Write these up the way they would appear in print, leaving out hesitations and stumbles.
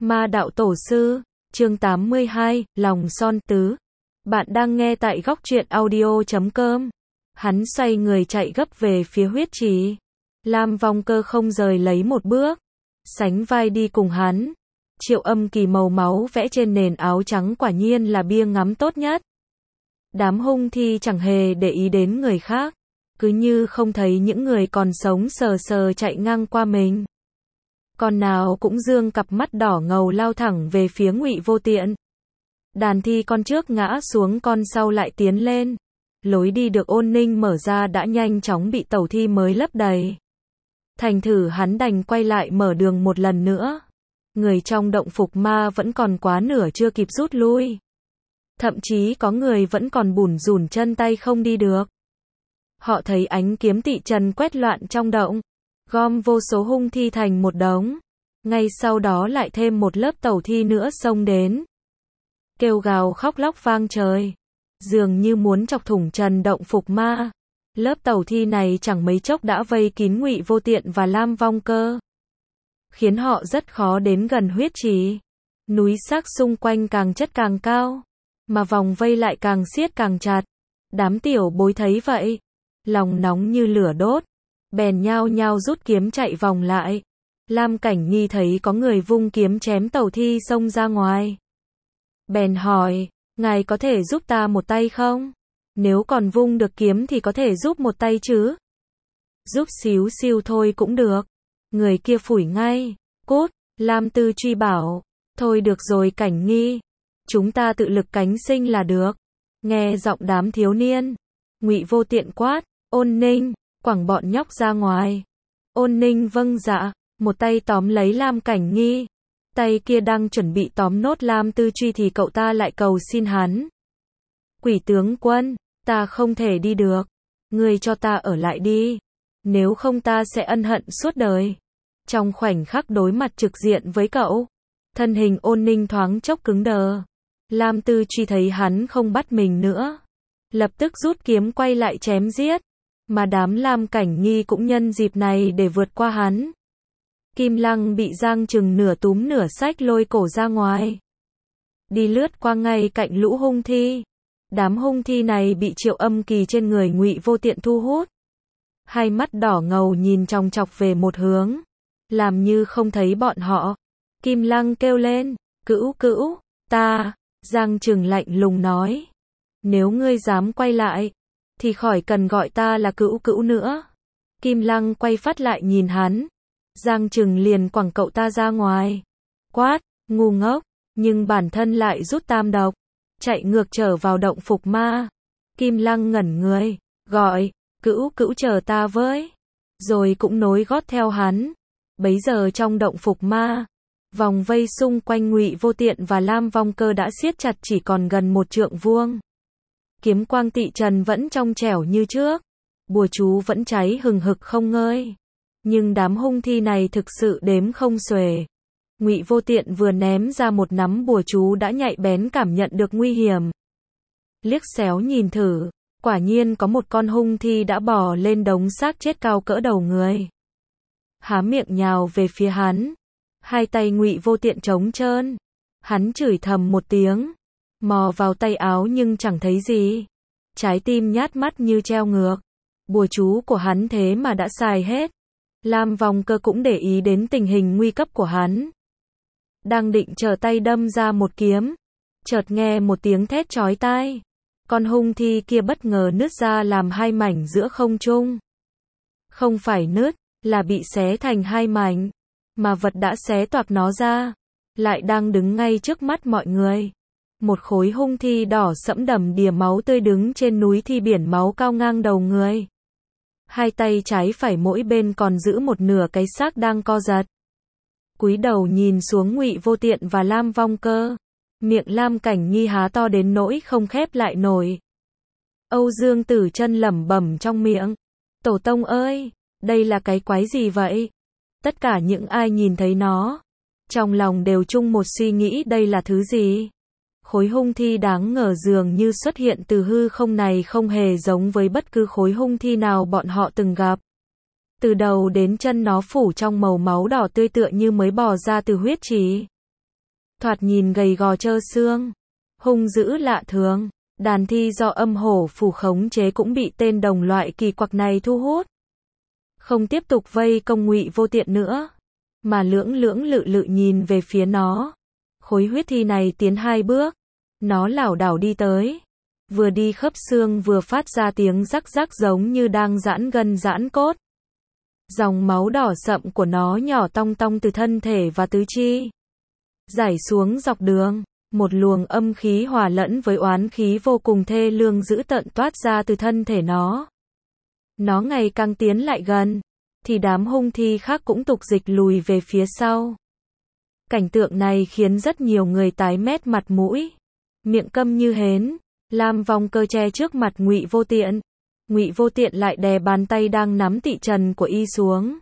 Ma đạo tổ sư, chương 82, lòng son tứ. Bạn đang nghe tại góc truyện audio.com. Hắn xoay người chạy gấp về phía huyết trì. Lam Vong Cơ không rời lấy một bước, sánh vai đi cùng hắn. Triệu Âm Kỳ màu máu vẽ trên nền áo trắng quả nhiên là bia ngắm tốt nhất. Đám hung thi chẳng hề để ý đến người khác, cứ như không thấy những người còn sống sờ sờ chạy ngang qua mình. Con nào cũng dương cặp mắt đỏ ngầu lao thẳng về phía Ngụy Vô Tiện. Đàn thi con trước ngã xuống con sau lại tiến lên. Lối đi được Ôn Ninh mở ra đã nhanh chóng bị tẩu thi mới lấp đầy. Thành thử hắn đành quay lại mở đường một lần nữa. Người trong động phục ma vẫn còn quá nửa chưa kịp rút lui. Thậm chí có người vẫn còn bủn rủn chân tay không đi được. Họ thấy ánh kiếm tị trần quét loạn trong động, gom vô số hung thi thành một đống. Ngay sau đó lại thêm một lớp tẩu thi nữa xông đến. Kêu gào khóc lóc vang trời, dường như muốn chọc thủng trần động phục ma. Lớp tẩu thi này chẳng mấy chốc đã vây kín Ngụy Vô Tiện và Lam Vong Cơ, khiến họ rất khó đến gần huyết trì. Núi xác xung quanh càng chất càng cao, mà vòng vây lại càng siết càng chặt. Đám tiểu bối thấy vậy, lòng nóng như lửa đốt, bèn nhao nhao rút kiếm chạy vòng lại. Lam Cảnh Nghi thấy có người vung kiếm chém tẩu thi xông ra ngoài, bèn hỏi, ngài có thể giúp ta một tay không? Nếu còn vung được kiếm thì có thể giúp một tay chứ? Giúp xíu xiu thôi cũng được. Người kia phủi ngay, cút. Lam Tư truy bảo, thôi được rồi Cảnh Nghi, chúng ta tự lực cánh sinh là được. Nghe giọng đám thiếu niên, Ngụy Vô Tiện quát, Ôn Ninh, quẳng bọn nhóc ra ngoài. Ôn Ninh vâng dạ, một tay tóm lấy Lam Cảnh Nghi, tay kia đang chuẩn bị tóm nốt Lam Tư truy thì cậu ta lại cầu xin hắn. Quỷ tướng quân, ta không thể đi được, ngươi cho ta ở lại đi, nếu không ta sẽ ân hận suốt đời. Trong khoảnh khắc đối mặt trực diện với cậu, thân hình Ôn Ninh thoáng chốc cứng đờ. Lam Tư truy thấy hắn không bắt mình nữa, lập tức rút kiếm quay lại chém giết, mà đám Lam Cảnh Nghi cũng nhân dịp này để vượt qua hắn. Kim Lăng bị Giang Trừng nửa túm nửa xách lôi cổ ra ngoài, đi lướt qua ngay cạnh lũ hung thi. Đám hung thi này bị Triệu Âm Kỳ trên người Ngụy Vô Tiện thu hút, hai mắt đỏ ngầu nhìn chòng chọc về một hướng, làm như không thấy bọn họ. Kim Lăng kêu lên, cữu cữu, ta. Giang Trừng lạnh lùng nói, nếu ngươi dám quay lại, thì khỏi cần gọi ta là cữu cữu nữa. Kim Lăng quay phát lại nhìn hắn, Giang Trừng liền quẳng cậu ta ra ngoài, quát, ngu ngốc, nhưng bản thân lại rút tam độc, chạy ngược trở vào động phục ma. Kim Lăng ngẩn người, gọi, cữu cữu chờ ta với, rồi cũng nối gót theo hắn. Bấy giờ trong động phục ma, vòng vây xung quanh Ngụy Vô Tiện và Lam Vong Cơ đã siết chặt chỉ còn gần một trượng vuông. Kiếm quang tị trần vẫn trong trẻo như trước, bùa chú vẫn cháy hừng hực không ngơi. Nhưng đám hung thi này thực sự đếm không xuể. Ngụy Vô Tiện vừa ném ra một nắm bùa chú đã nhạy bén cảm nhận được nguy hiểm. Liếc xéo nhìn thử, quả nhiên có một con hung thi đã bò lên đống xác chết cao cỡ đầu người, há miệng nhào về phía hắn. Hai tay Ngụy Vô Tiện trống trơn, hắn chửi thầm một tiếng, mò vào tay áo nhưng chẳng thấy gì. Trái tim nhát mắt như treo ngược, bùa chú của hắn thế mà đã xài hết. Lam Vong Cơ cũng để ý đến tình hình nguy cấp của hắn, đang định trở tay đâm ra một kiếm, chợt nghe một tiếng thét chói tai. Con hung thi kia bất ngờ nứt ra làm hai mảnh giữa không trung. Không phải nứt, là bị xé thành hai mảnh, mà vật đã xé toạc nó ra, lại đang đứng ngay trước mắt mọi người. Một khối hung thi đỏ sẫm đầm đìa máu tươi đứng trên núi thi biển máu cao ngang đầu người. Hai tay trái phải mỗi bên còn giữ một nửa cái xác đang co giật. Cúi đầu nhìn xuống Ngụy Vô Tiện và Lam Vong Cơ, miệng Lam Cảnh Nghi há to đến nỗi không khép lại nổi. Âu Dương Tử Chân lẩm bẩm trong miệng, tổ tông ơi, đây là cái quái gì vậy? Tất cả những ai nhìn thấy nó, trong lòng đều chung một suy nghĩ đây là thứ gì? Khối hung thi đáng ngờ dường như xuất hiện từ hư không này không hề giống với bất cứ khối hung thi nào bọn họ từng gặp. Từ đầu đến chân nó phủ trong màu máu đỏ tươi tựa như mới bò ra từ huyết trì. thoạt nhìn gầy gò trơ xương, hung dữ lạ thường. Đàn thi do âm hổ phủ khống chế cũng bị tên đồng loại kỳ quặc này thu hút. Không tiếp tục vây công Ngụy Vô Tiện nữa, mà lưỡng lưỡng lự lự nhìn về phía nó. Khối huyết thi này tiến 2 bước, nó lảo đảo đi tới. Vừa đi khớp xương vừa phát ra tiếng rắc rắc giống như đang giãn gân giãn cốt. Dòng máu đỏ sậm của nó nhỏ tong tong từ thân thể và tứ chi rải xuống dọc đường. Một luồng âm khí hòa lẫn với oán khí vô cùng thê lương dữ tợn toát ra từ thân thể nó. Nó ngày càng tiến lại gần, thì đám hung thi khác cũng tục dịch lùi về phía sau. Cảnh tượng này khiến rất nhiều người tái mét mặt mũi, miệng câm như hến. Lam Vong Cơ che trước mặt Ngụy Vô Tiện. Ngụy Vô Tiện lại đè bàn tay đang nắm tị trần của y xuống.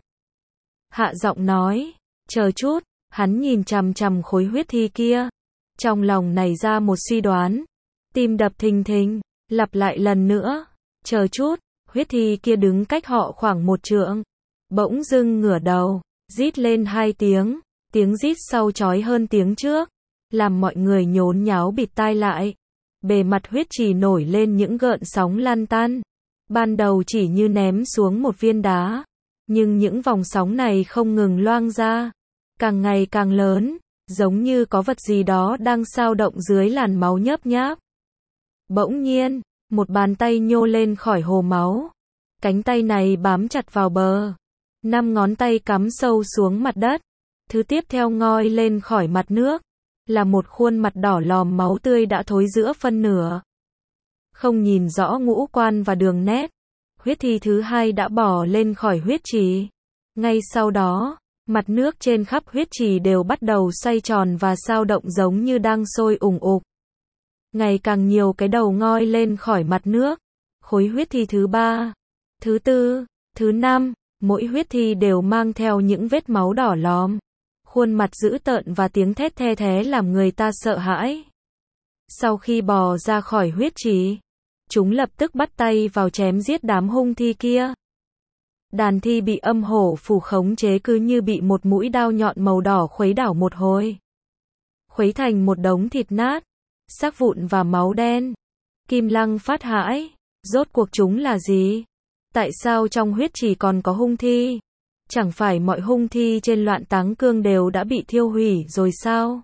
Hạ giọng nói, chờ chút. Hắn nhìn chằm chằm khối huyết thi kia, trong lòng nảy ra một suy đoán. Tim đập thình thình, lặp lại lần nữa, chờ chút. Huyết thi kia đứng cách họ khoảng 1 trượng, bỗng dưng ngửa đầu, rít lên 2 tiếng, tiếng rít sau chói hơn tiếng trước, làm mọi người nhốn nháo bịt tai lại. Bề mặt huyết trì nổi lên những gợn sóng lan tan. Ban đầu chỉ như ném xuống một viên đá, nhưng những vòng sóng này không ngừng loang ra, càng ngày càng lớn, giống như có vật gì đó đang xao động dưới làn máu nhấp nháp. Bỗng nhiên, một bàn tay nhô lên khỏi hồ máu. Cánh tay này bám chặt vào bờ. 5 ngón tay cắm sâu xuống mặt đất. Thứ tiếp theo ngoi lên khỏi mặt nước, là một khuôn mặt đỏ lòm máu tươi đã thối giữa phân nửa. Không nhìn rõ ngũ quan và đường nét. Huyết thi thứ 2 đã bò lên khỏi huyết trì. Ngay sau đó, mặt nước trên khắp huyết trì đều bắt đầu xoay tròn và xao động giống như đang sôi ùng ục. Ngày càng nhiều cái đầu ngoi lên khỏi mặt nước. Khối huyết thi thứ 3, thứ 4, thứ 5, mỗi huyết thi đều mang theo những vết máu đỏ lòm. Khuôn mặt dữ tợn và tiếng thét the thé làm người ta sợ hãi. Sau khi bò ra khỏi huyết trì, chúng lập tức bắt tay vào chém giết đám hung thi kia. Đàn thi bị âm hổ phủ khống chế cứ như bị một mũi đao nhọn màu đỏ khuấy đảo một hồi. Khuấy thành một đống thịt nát, xác vụn và máu đen. Kim Lăng phát hãi, rốt cuộc chúng là gì? Tại sao trong huyết trì còn có hung thi? Chẳng phải mọi hung thi trên Loạn Táng Cương đều đã bị thiêu hủy rồi sao?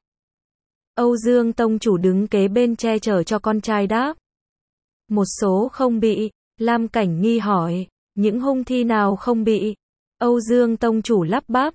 Âu Dương Tông chủ đứng kế bên che chở cho con trai đáp. Một số không bị. Lam Cảnh Nghi hỏi, những hung thi nào không bị? Âu Dương Tông chủ lắp bắp.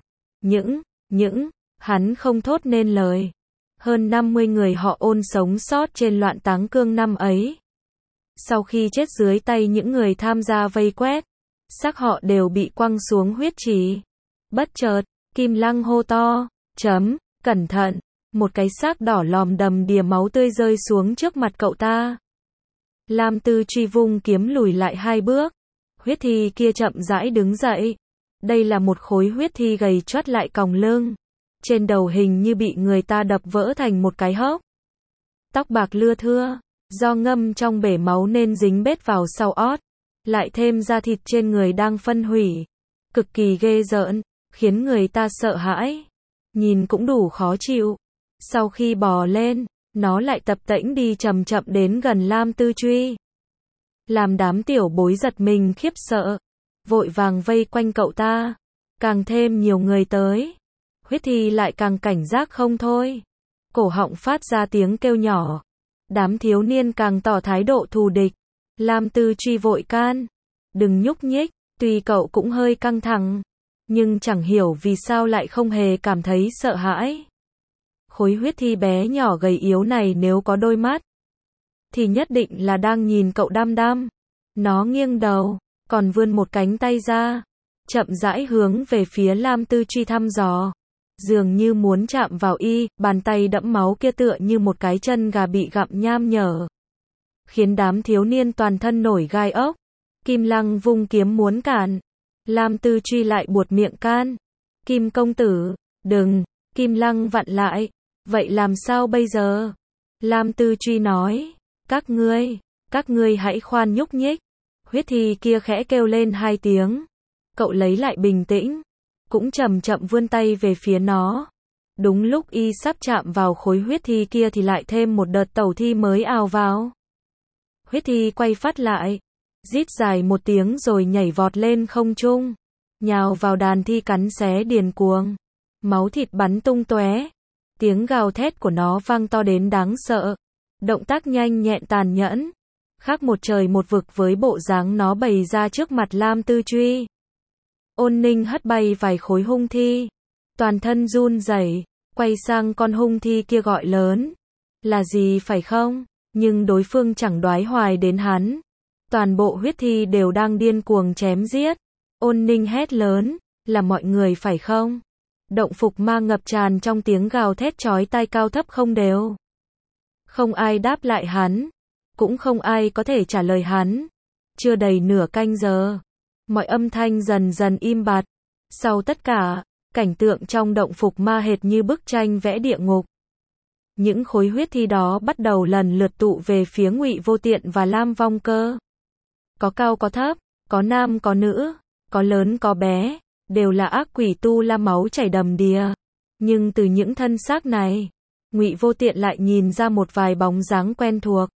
Những, hắn không thốt nên lời. Hơn 50 người họ Ôn sống sót trên Loạn Táng Cương năm ấy. Sau khi chết dưới tay những người tham gia vây quét, xác họ đều bị quăng xuống huyết trì. Bất chợt, Kim Lăng hô to, cẩn thận, một cái xác đỏ lòm đầm đìa máu tươi rơi xuống trước mặt cậu ta. Lam Tư Truy vung kiếm lùi lại 2 bước. Huyết thi kia chậm rãi đứng dậy. Đây là một khối huyết thi gầy choắt lại còng lưng. Trên đầu hình như bị người ta đập vỡ thành một cái hốc. Tóc bạc lưa thưa, do ngâm trong bể máu nên dính bết vào sau ót. Lại thêm da thịt trên người đang phân hủy. Cực kỳ ghê rợn, khiến người ta sợ hãi. Nhìn cũng đủ khó chịu. Sau khi bò lên, nó lại tập tễnh đi chậm chậm đến gần Lam Tư Truy. Làm đám tiểu bối giật mình khiếp sợ. Vội vàng vây quanh cậu ta. Càng thêm nhiều người tới. Huyết thi lại càng cảnh giác không thôi. Cổ họng phát ra tiếng kêu nhỏ. Đám thiếu niên càng tỏ thái độ thù địch. Lam Tư Truy vội can. Đừng nhúc nhích, tuy cậu cũng hơi căng thẳng. Nhưng chẳng hiểu vì sao lại không hề cảm thấy sợ hãi. Khối huyết thi bé nhỏ gầy yếu này nếu có đôi mắt, thì nhất định là đang nhìn cậu đăm đăm. Nó nghiêng đầu, còn vươn một cánh tay ra. Chậm rãi hướng về phía Lam Tư Truy thăm dò. Dường như muốn chạm vào y, bàn tay đẫm máu kia tựa như một cái chân gà bị gặm nham nhở. Khiến đám thiếu niên toàn thân nổi gai ốc. Kim Lăng vung kiếm muốn cản. Lam Tư Truy lại buột miệng can. Kim công tử, đừng. Kim Lăng vặn lại. Vậy làm sao bây giờ? Lam Tư Truy nói. Các ngươi hãy khoan nhúc nhích. Huyết thi kia khẽ kêu lên 2 tiếng. Cậu lấy lại bình tĩnh. Cũng chậm chậm vươn tay về phía nó. Đúng lúc y sắp chạm vào khối huyết thi kia thì lại thêm một đợt tẩu thi mới ào vào. Huyết thi quay phát lại, rít dài một tiếng rồi nhảy vọt lên không trung, nhào vào đàn thi cắn xé điên cuồng. Máu thịt bắn tung tóe, tiếng gào thét của nó vang to đến đáng sợ. Động tác nhanh nhẹn tàn nhẫn, khác một trời một vực với bộ dáng nó bày ra trước mặt Lam Tư Truy. Ôn Ninh hất bay vài khối hung thi, toàn thân run rẩy, quay sang con hung thi kia gọi lớn. Là gì phải không? Nhưng đối phương chẳng đoái hoài đến hắn. Toàn bộ huyết thi đều đang điên cuồng chém giết. Ôn Ninh hét lớn, là mọi người phải không? Động phục ma ngập tràn trong tiếng gào thét chói tai cao thấp không đều. Không ai đáp lại hắn, cũng không ai có thể trả lời hắn. Chưa đầy nửa canh giờ, mọi âm thanh dần dần im bặt. Sau tất cả, cảnh tượng trong động phục ma hệt như bức tranh vẽ địa ngục. Những khối huyết thi đó bắt đầu lần lượt tụ về phía Ngụy Vô Tiện và Lam Vong Cơ. Có cao có thấp, có nam có nữ, có lớn có bé, đều là ác quỷ tu la máu chảy đầm đìa. Nhưng từ những thân xác này, Ngụy Vô Tiện lại nhìn ra một vài bóng dáng quen thuộc.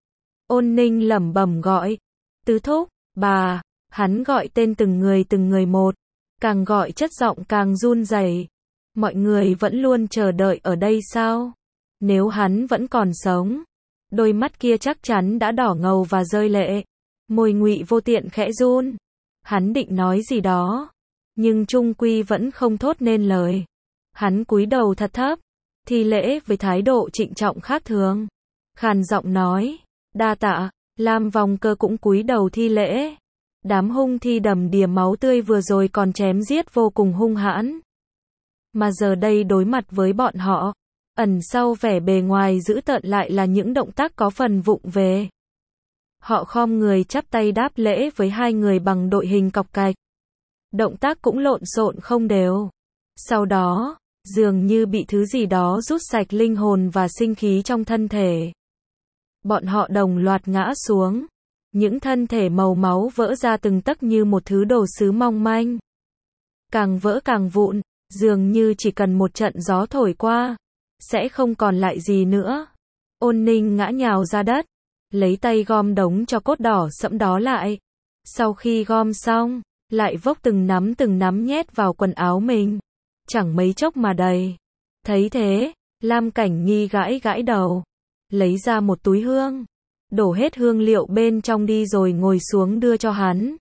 Ôn Ninh lẩm bẩm gọi, tứ thúc, bà, hắn gọi tên từng người một, càng gọi chất giọng càng run rẩy. Mọi người vẫn luôn chờ đợi ở đây sao? Nếu hắn vẫn còn sống, đôi mắt kia chắc chắn đã đỏ ngầu và rơi lệ. Môi Ngụy Vô Tiện khẽ run. Hắn định nói gì đó, nhưng chung quy vẫn không thốt nên lời. Hắn cúi đầu thật thấp, thi lễ với thái độ trịnh trọng khác thường. Khàn giọng nói, đa tạ. Lam Vong Cơ cũng cúi đầu thi lễ. Đám hung thi đầm đìa máu tươi vừa rồi còn chém giết vô cùng hung hãn. Mà giờ đây đối mặt với bọn họ, ẩn sau vẻ bề ngoài dữ tợn lại là những động tác có phần vụng về. Họ khom người chắp tay đáp lễ với hai người bằng đội hình cọc cạch. Động tác cũng lộn xộn không đều. Sau đó, dường như bị thứ gì đó rút sạch linh hồn và sinh khí trong thân thể. Bọn họ đồng loạt ngã xuống. Những thân thể màu máu vỡ ra từng tấc như một thứ đồ sứ mong manh. Càng vỡ càng vụn, dường như chỉ cần một trận gió thổi qua, sẽ không còn lại gì nữa. Ôn Ninh ngã nhào ra đất, lấy tay gom đống tro cốt đỏ sẫm đó lại. Sau khi gom xong, lại vốc từng nắm nhét vào quần áo mình. Chẳng mấy chốc mà đầy. Thấy thế, Lam Cảnh Nghi gãi gãi đầu, lấy ra một túi hương, đổ hết hương liệu bên trong đi rồi ngồi xuống đưa cho hắn.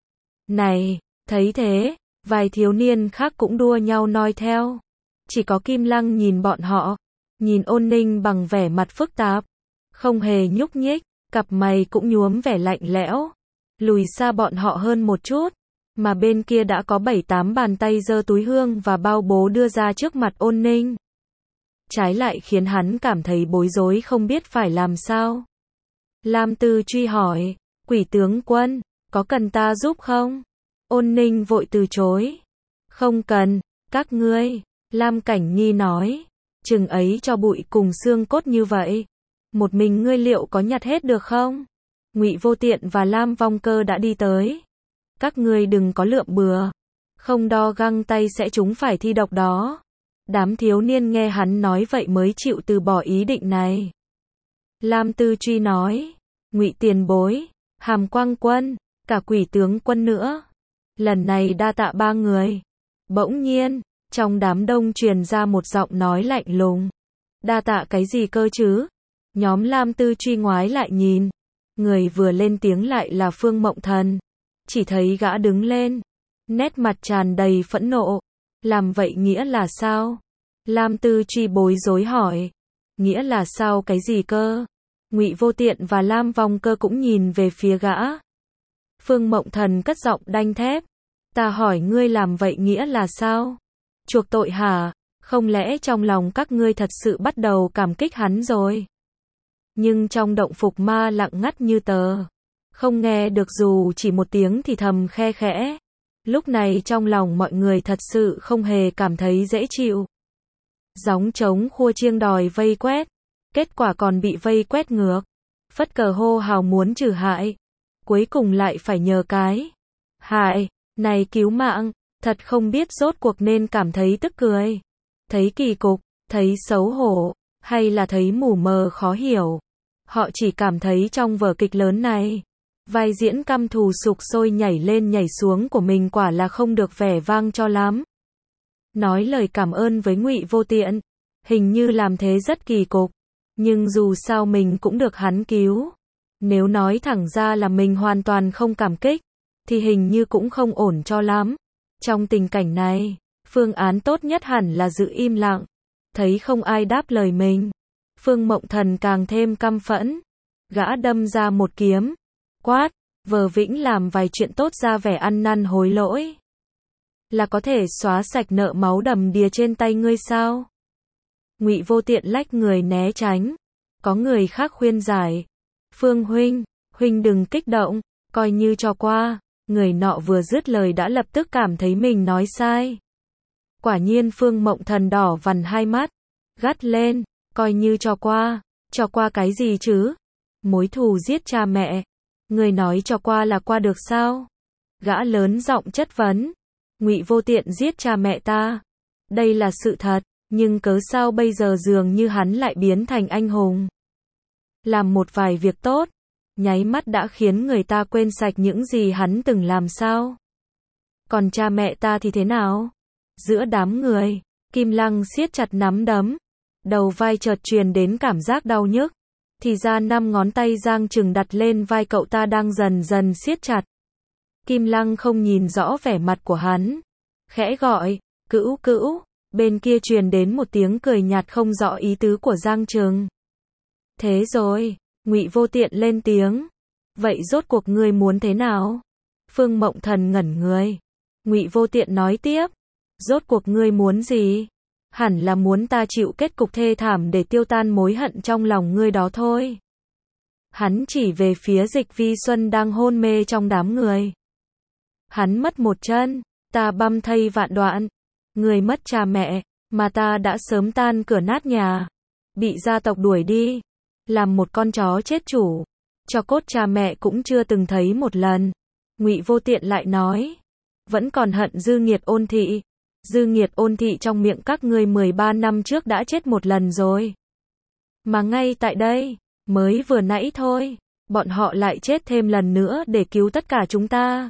Này, thấy thế, vài thiếu niên khác cũng đua nhau noi theo. Chỉ có Kim Lăng nhìn bọn họ, nhìn Ôn Ninh bằng vẻ mặt phức tạp, không hề nhúc nhích, cặp mày cũng nhuốm vẻ lạnh lẽo. Lùi xa bọn họ hơn một chút, mà bên kia đã có 7-8 bàn tay giơ túi hương và bao bố đưa ra trước mặt Ôn Ninh. Trái lại khiến hắn cảm thấy bối rối không biết phải làm sao. Lam Tư Truy hỏi, Quỷ tướng quân, có cần ta giúp không? Ôn Ninh vội từ chối. Không cần, các ngươi. Lam Cảnh Nghi nói, chừng ấy cho bụi cùng xương cốt như vậy, một mình ngươi liệu có nhặt hết được không? Ngụy Vô Tiện và Lam Vong Cơ đã đi tới. Các ngươi đừng có lượm bừa, không đo găng tay sẽ trúng phải thi độc đó. Đám thiếu niên nghe hắn nói vậy mới chịu từ bỏ ý định này. Lam Tư Truy nói, Ngụy tiền bối, Hàm Quang Quân, cả Quỷ tướng quân nữa. Lần này đa tạ ba người. Bỗng nhiên, trong đám đông truyền ra một giọng nói lạnh lùng. Đa tạ cái gì cơ chứ? Nhóm Lam Tư Truy ngoái lại nhìn. Người vừa lên tiếng lại là Phương Mộng Thần. Chỉ thấy gã đứng lên, nét mặt tràn đầy phẫn nộ. Làm vậy nghĩa là sao? Lam Tư Truy bối rối hỏi. Nghĩa là sao cái gì cơ? Ngụy Vô Tiện và Lam Vong Cơ cũng nhìn về phía gã. Phương Mộng Thần cất giọng đanh thép. Ta hỏi ngươi làm vậy nghĩa là sao? Chuộc tội hả? Không lẽ trong lòng các ngươi thật sự bắt đầu cảm kích hắn rồi? Nhưng trong động phục ma lặng ngắt như tờ. Không nghe được dù chỉ một tiếng thì thầm khe khẽ. Lúc này trong lòng mọi người thật sự không hề cảm thấy dễ chịu. Gióng trống khua chiêng đòi vây quét. Kết quả còn bị vây quét ngược. Phất cờ hô hào muốn trừ hại. Cuối cùng lại phải nhờ cái hại này cứu mạng. Thật không biết rốt cuộc nên cảm thấy tức cười. thấy kỳ cục, thấy xấu hổ, hay là thấy mù mờ khó hiểu. Họ chỉ cảm thấy trong vở kịch lớn này, vai diễn căm thù sục sôi nhảy lên nhảy xuống của mình quả là không được vẻ vang cho lắm. Nói lời cảm ơn với Ngụy Vô Tiện, hình như làm thế rất kỳ cục, nhưng dù sao mình cũng được hắn cứu. Nếu nói thẳng ra là mình hoàn toàn không cảm kích, thì hình như cũng không ổn cho lắm. Trong tình cảnh này, phương án tốt nhất hẳn là giữ im lặng. Thấy không ai đáp lời mình, Phương Mộng Thần càng thêm căm phẫn. Gã đâm ra một kiếm, quát, vờ vĩnh làm vài chuyện tốt ra vẻ ăn năn hối lỗi, là có thể xóa sạch nợ máu đầm đìa trên tay ngươi sao? Ngụy Vô Tiện lách người né tránh. Có người khác khuyên giải, Phương huynh, huynh đừng kích động, coi như cho qua. Người nọ vừa dứt lời đã lập tức cảm thấy mình nói sai. Quả nhiên Phương Mộng Thần đỏ vằn hai mắt, gắt lên, coi như cho qua cái gì chứ? Mối thù giết cha mẹ, người nói cho qua là qua được sao? Gã lớn giọng chất vấn, Ngụy Vô Tiện giết cha mẹ ta, đây là sự thật, nhưng cớ sao bây giờ dường như hắn lại biến thành anh hùng? Làm một vài việc tốt, nháy mắt đã khiến người ta quên sạch những gì hắn từng làm sao? Còn cha mẹ ta thì thế nào? Giữa đám người, Kim Lăng siết chặt nắm đấm, đầu vai chợt truyền đến cảm giác đau nhức, thì ra 5 ngón tay Giang Trừng đặt lên vai cậu ta đang dần dần siết chặt. Kim Lăng không nhìn rõ vẻ mặt của hắn, khẽ gọi, Cữu Cữu, bên kia truyền đến một tiếng cười nhạt không rõ ý tứ của Giang Trừng. Thế rồi, Ngụy Vô Tiện lên tiếng, vậy rốt cuộc ngươi muốn thế nào? Phương Mộng Thần ngẩn người. Ngụy Vô Tiện nói tiếp, rốt cuộc ngươi muốn gì? Hẳn là muốn ta chịu kết cục thê thảm để tiêu tan mối hận trong lòng ngươi đó thôi. Hắn chỉ về phía Dịch Vi Xuân đang hôn mê trong đám người. Hắn mất một chân, ta băm thây vạn đoạn. Ngươi mất cha mẹ, mà ta đã sớm tan cửa nát nhà, bị gia tộc đuổi đi, làm một con chó chết chủ, cho cốt cha mẹ cũng chưa từng thấy một lần. Ngụy Vô Tiện lại nói, vẫn còn hận Dư Nghiệt Ôn Thị. Dư Nghiệt Ôn Thị trong miệng các ngươi 13 năm trước đã chết một lần rồi. Mà ngay tại đây, mới vừa nãy thôi, bọn họ lại chết thêm lần nữa để cứu tất cả chúng ta.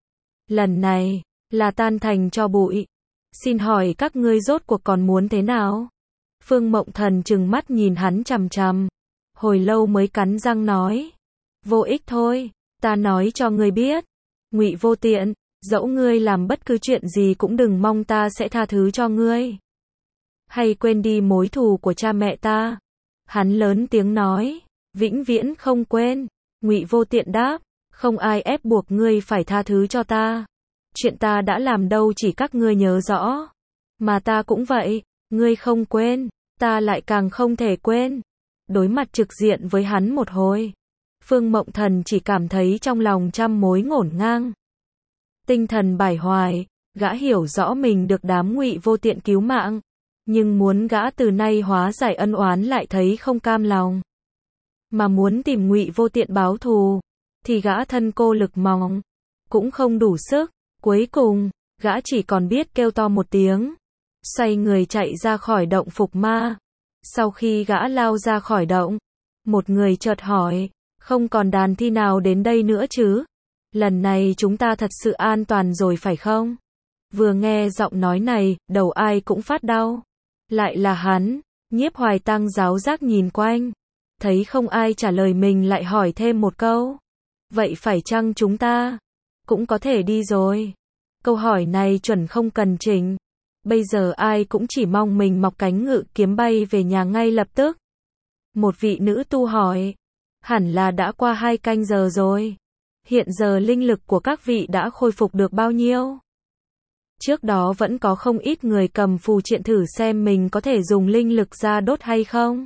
Lần này, là tan thành tro bụi. Xin hỏi các ngươi rốt cuộc còn muốn thế nào? Phương Mộng Thần trừng mắt nhìn hắn chằm chằm, hồi lâu mới cắn răng nói, vô ích thôi, ta nói cho ngươi biết, Ngụy Vô Tiện, dẫu ngươi làm bất cứ chuyện gì cũng đừng mong ta sẽ tha thứ cho ngươi. Hay quên đi mối thù của cha mẹ ta. Hắn lớn tiếng nói, vĩnh viễn không quên. Ngụy Vô Tiện đáp, không ai ép buộc ngươi phải tha thứ cho ta. Chuyện ta đã làm đâu chỉ các ngươi nhớ rõ. Mà ta cũng vậy, ngươi không quên, ta lại càng không thể quên. Đối mặt trực diện với hắn một hồi, Phương Mộng Thần chỉ cảm thấy trong lòng trăm mối ngổn ngang. Tinh thần bải hoài, gã hiểu rõ mình được đám Ngụy Vô Tiện cứu mạng, nhưng muốn gã từ nay hóa giải ân oán lại thấy không cam lòng. Mà muốn tìm Ngụy Vô Tiện báo thù, thì gã thân cô lực mỏng, cũng không đủ sức. Cuối cùng, gã chỉ còn biết kêu to một tiếng, xoay người chạy ra khỏi động phục ma. Sau khi gã lao ra khỏi động, một người chợt hỏi, không còn đàn thi nào đến đây nữa chứ? Lần này chúng ta thật sự an toàn rồi phải không? Vừa nghe giọng nói này, đầu ai cũng phát đau. Lại là hắn. Nhiếp Hoài Tăng giáo giác nhìn quanh, thấy không ai trả lời mình lại hỏi thêm một câu. Vậy phải chăng chúng ta cũng có thể đi rồi? Câu hỏi này chuẩn không cần chỉnh. Bây giờ ai cũng chỉ mong mình mọc cánh ngự kiếm bay về nhà ngay lập tức. Một vị nữ tu hỏi, hẳn là đã qua 2 canh giờ rồi. Hiện giờ linh lực của các vị đã khôi phục được bao nhiêu? Trước đó vẫn có không ít người cầm phù triện thử xem mình có thể dùng linh lực ra đốt hay không.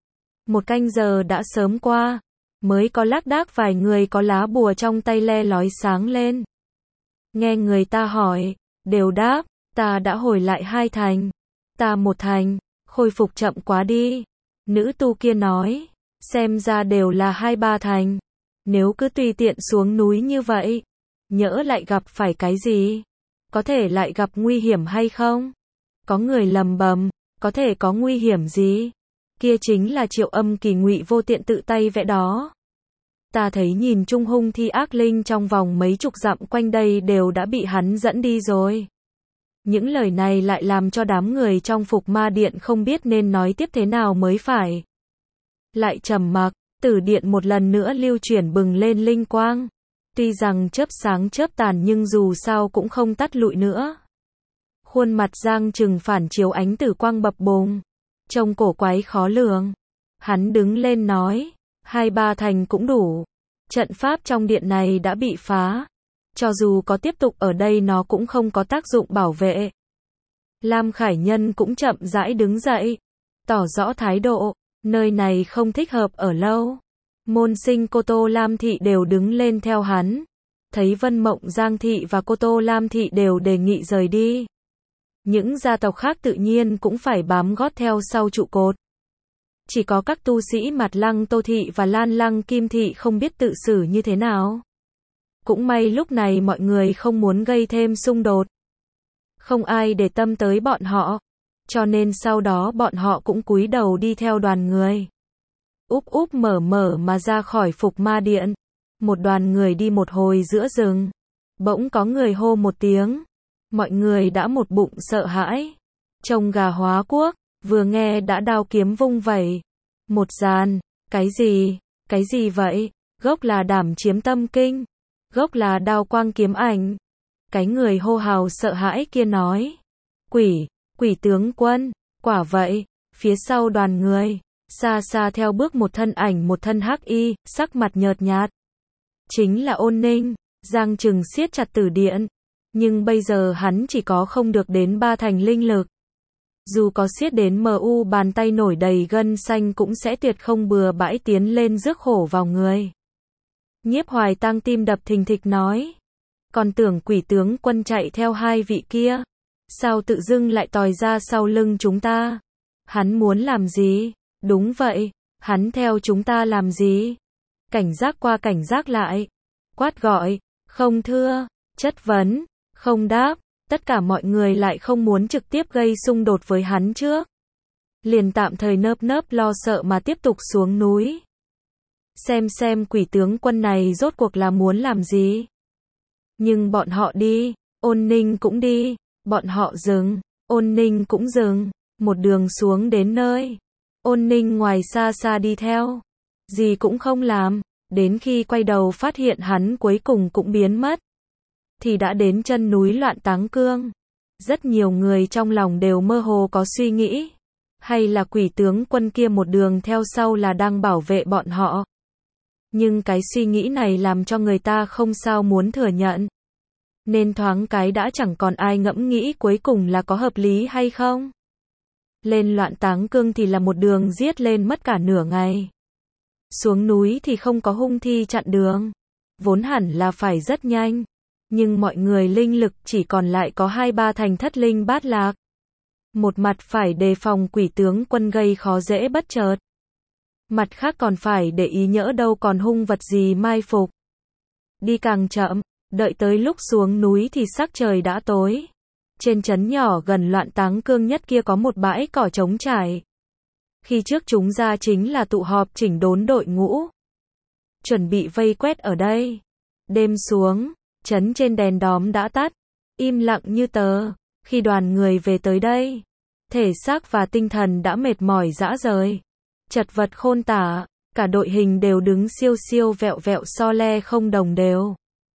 1 canh giờ đã sớm qua, mới có lác đác vài người có lá bùa trong tay le lói sáng lên. Nghe người ta hỏi, đều đáp, ta đã hồi lại 2 thành, ta 1 thành, khôi phục chậm quá đi. Nữ tu kia nói, xem ra đều là 2-3 thành. Nếu cứ tùy tiện xuống núi như vậy, nhỡ lại gặp phải cái gì? Có thể lại gặp nguy hiểm hay không? Có người lầm bầm, có thể có nguy hiểm gì? Kia chính là Triệu Âm Kỳ ngụy vô tiện tự tay vẽ đó. Ta thấy nhìn chung hung thi ác linh trong vòng mấy chục dặm quanh đây đều đã bị hắn dẫn đi rồi. Những lời này lại làm cho đám người trong Phục Ma Điện không biết nên nói tiếp thế nào mới phải. Lại trầm mặc, tử điện một lần nữa lưu chuyển bừng lên linh quang. Tuy rằng chớp sáng chớp tàn nhưng dù sao cũng không tắt lụi nữa. Khuôn mặt Giang Trừng phản chiếu ánh tử quang bập bùng, trông cổ quái khó lường. Hắn đứng lên nói, 2-3 thành cũng đủ. Trận pháp trong điện này đã bị phá. Cho dù có tiếp tục ở đây nó cũng không có tác dụng bảo vệ. Lam Khải Nhân cũng chậm rãi đứng dậy, tỏ rõ thái độ, nơi này không thích hợp ở lâu. Môn sinh Cô Tô Lam Thị đều đứng lên theo hắn. Thấy Vân Mộng Giang Thị và Cô Tô Lam Thị đều đề nghị rời đi. Những gia tộc khác tự nhiên cũng phải bám gót theo sau trụ cột. Chỉ có các tu sĩ Mạt Lăng Tô Thị và Lan Lăng Kim Thị không biết tự xử như thế nào. Cũng may lúc này mọi người không muốn gây thêm xung đột. Không ai để tâm tới bọn họ. Cho nên sau đó bọn họ cũng cúi đầu đi theo đoàn người. Úp úp mở mở mà ra khỏi Phục Ma Điện. Một đoàn người đi một hồi giữa rừng. Bỗng có người hô một tiếng. Mọi người đã một bụng sợ hãi. Trông gà hóa quốc, vừa nghe đã đao kiếm vung vẩy. Một dàn, cái gì vậy? Gốc là Đảm Chiếm Tâm Kinh. Gốc là Đao Quang Kiếm Ảnh. Cái người hô hào sợ hãi kia nói. Quỷ tướng quân, quả vậy, phía sau đoàn người, xa xa theo bước một thân ảnh một thân hắc y, sắc mặt nhợt nhạt. Chính là Ôn Ninh. Giang Trừng siết chặt tử điện. Nhưng bây giờ hắn chỉ có không được đến 3 thành linh lực. Dù có siết đến MU bàn tay nổi đầy gân xanh cũng sẽ tuyệt không bừa bãi tiến lên rước khổ vào người. Nhiếp Hoài Tăng tim đập thình thịch nói. Còn tưởng quỷ tướng quân chạy theo 2 vị kia. Sao tự dưng lại tòi ra sau lưng chúng ta? Hắn muốn làm gì? Đúng vậy, hắn theo chúng ta làm gì? Cảnh giác qua cảnh giác lại. Quát gọi, không thưa, chất vấn, không đáp. Tất cả mọi người lại không muốn trực tiếp gây xung đột với hắn trước. Liền tạm thời nơp nớp lo sợ mà tiếp tục xuống núi. Xem quỷ tướng quân này rốt cuộc là muốn làm gì. Nhưng bọn họ đi, Ôn Ninh cũng đi, bọn họ dừng, Ôn Ninh cũng dừng, một đường xuống đến nơi. Ôn Ninh ngoài xa xa đi theo, gì cũng không làm, đến khi quay đầu phát hiện hắn cuối cùng cũng biến mất. Thì đã đến chân núi Loạn Táng Cương. Rất nhiều người trong lòng đều mơ hồ có suy nghĩ. Hay là quỷ tướng quân kia một đường theo sau là đang bảo vệ bọn họ. Nhưng cái suy nghĩ này làm cho người ta không sao muốn thừa nhận. Nên thoáng cái đã chẳng còn ai ngẫm nghĩ cuối cùng là có hợp lý hay không. Lên Loạn Táng Cương thì là một đường giết lên mất cả nửa ngày. Xuống núi thì không có hung thi chặn đường. Vốn hẳn là phải rất nhanh. Nhưng mọi người linh lực chỉ còn lại có 2-3 thành thất linh bát lạc. Một mặt phải đề phòng quỷ tướng quân gây khó dễ bất chợt. Mặt khác còn phải để ý nhỡ đâu còn hung vật gì mai phục. Đi càng chậm, đợi tới lúc xuống núi thì sắc trời đã tối. Trên trấn nhỏ gần Loạn Táng Cương nhất kia có một bãi cỏ trống trải. Khi trước chúng ra chính là tụ họp chỉnh đốn đội ngũ. Chuẩn bị vây quét ở đây. Đêm xuống. Trấn trên đèn đóm đã tắt, im lặng như tờ. Khi đoàn người về tới đây, thể xác và tinh thần đã mệt mỏi rã rời, chật vật khôn tả, cả đội hình đều đứng siêu siêu vẹo vẹo so le không đồng đều.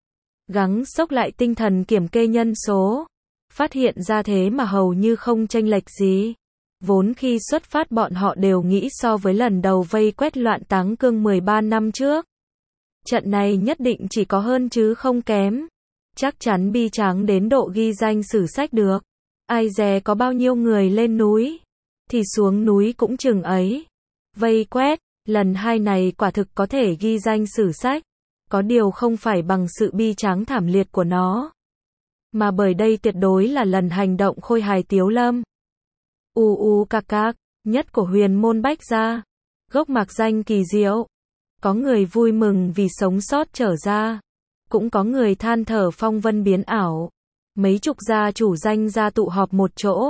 Gắng xốc lại tinh thần kiểm kê nhân số, phát hiện ra thế mà hầu như không chênh lệch gì. Vốn khi xuất phát bọn họ đều nghĩ so với lần đầu vây quét Loạn Táng Cương 13 năm trước. Trận này nhất định chỉ có hơn chứ không kém. Chắc chắn bi tráng đến độ ghi danh sử sách được. Ai dè có bao nhiêu người lên núi, thì xuống núi cũng chừng ấy. Vây quét, lần 2 này quả thực có thể ghi danh sử sách. Có điều không phải bằng sự bi tráng thảm liệt của nó. Mà bởi đây tuyệt đối là lần hành động khôi hài tiếu lâm. Cạc, nhất của huyền môn bách gia. Gốc mạc danh kỳ diệu. Có người vui mừng vì sống sót trở ra. Cũng có người than thở phong vân biến ảo. Mấy chục gia chủ danh gia tụ họp một chỗ.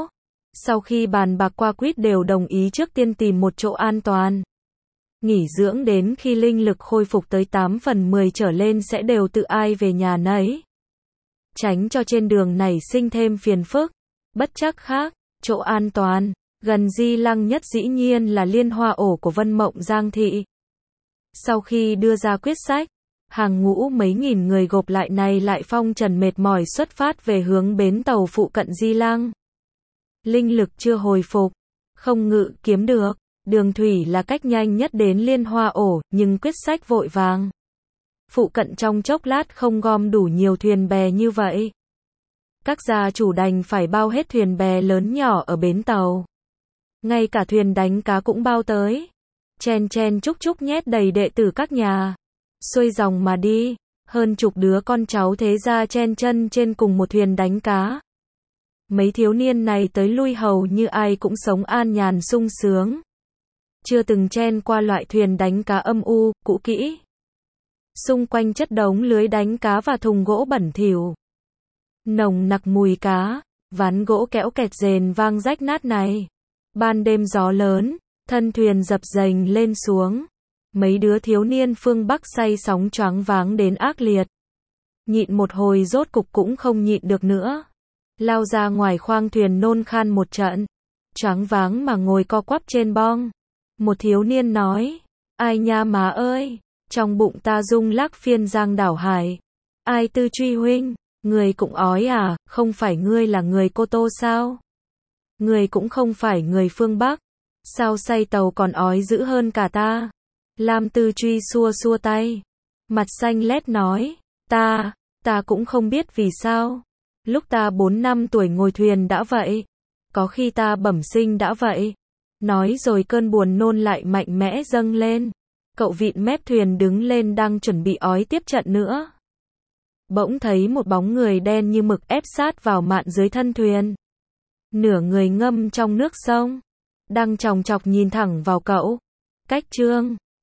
Sau khi bàn bạc qua quýt đều đồng ý trước tiên tìm một chỗ an toàn. Nghỉ dưỡng đến khi linh lực khôi phục tới 8/10 trở lên sẽ đều tự ai về nhà nấy. Tránh cho trên đường nảy sinh thêm phiền phức, bất trắc khác, chỗ an toàn, gần Di Lăng nhất dĩ nhiên là Liên Hoa ổ của Vân Mộng Giang Thị. Sau khi đưa ra quyết sách, hàng ngũ mấy nghìn người gộp lại này lại phong trần mệt mỏi xuất phát về hướng bến tàu phụ cận Di Lăng. Linh lực chưa hồi phục, không ngự kiếm được, đường thủy là cách nhanh nhất đến Liên Hoa ổ, nhưng quyết sách vội vàng. Phụ cận trong chốc lát không gom đủ nhiều thuyền bè như vậy. Các gia chủ đành phải bao hết thuyền bè lớn nhỏ ở bến tàu. Ngay cả thuyền đánh cá cũng bao tới. Chen chen chúc chúc nhét đầy đệ tử các nhà. Xuôi dòng mà đi, hơn chục đứa con cháu thế gia chen chân trên cùng một thuyền đánh cá. Mấy thiếu niên này tới lui hầu như ai cũng sống an nhàn sung sướng. Chưa từng chen qua loại thuyền đánh cá âm u, cũ kỹ. Xung quanh chất đống lưới đánh cá và thùng gỗ bẩn thỉu. Nồng nặc mùi cá, ván gỗ kẽo kẹt rền vang rách nát này. Ban đêm gió lớn, thân thuyền dập dềnh lên xuống. Mấy đứa thiếu niên phương Bắc say sóng choáng váng đến ác liệt. Nhịn một hồi rốt cục cũng không nhịn được nữa. Lao ra ngoài khoang thuyền nôn khan một trận. Choáng váng mà ngồi co quắp trên bong. Một thiếu niên nói, ai nha má ơi, trong bụng ta rung lắc phiên giang đảo hải. Ai Tư Truy huynh, người cũng ói à, không phải ngươi là người Cô Tô sao? Người cũng không phải người phương Bắc. Sao say tàu còn ói dữ hơn cả ta? Lam Tư Truy xua xua tay. Mặt xanh lét nói, ta cũng không biết vì sao. Lúc ta 4 năm tuổi ngồi thuyền đã vậy. Có khi ta bẩm sinh đã vậy. Nói rồi cơn buồn nôn lại mạnh mẽ dâng lên. Cậu vịn mép thuyền đứng lên đang chuẩn bị ói tiếp trận nữa. Bỗng thấy một bóng người đen như mực ép sát vào mạn dưới thân thuyền. Nửa người ngâm trong nước sông. Đang chòng chọc nhìn thẳng vào cậu. Cách Trương,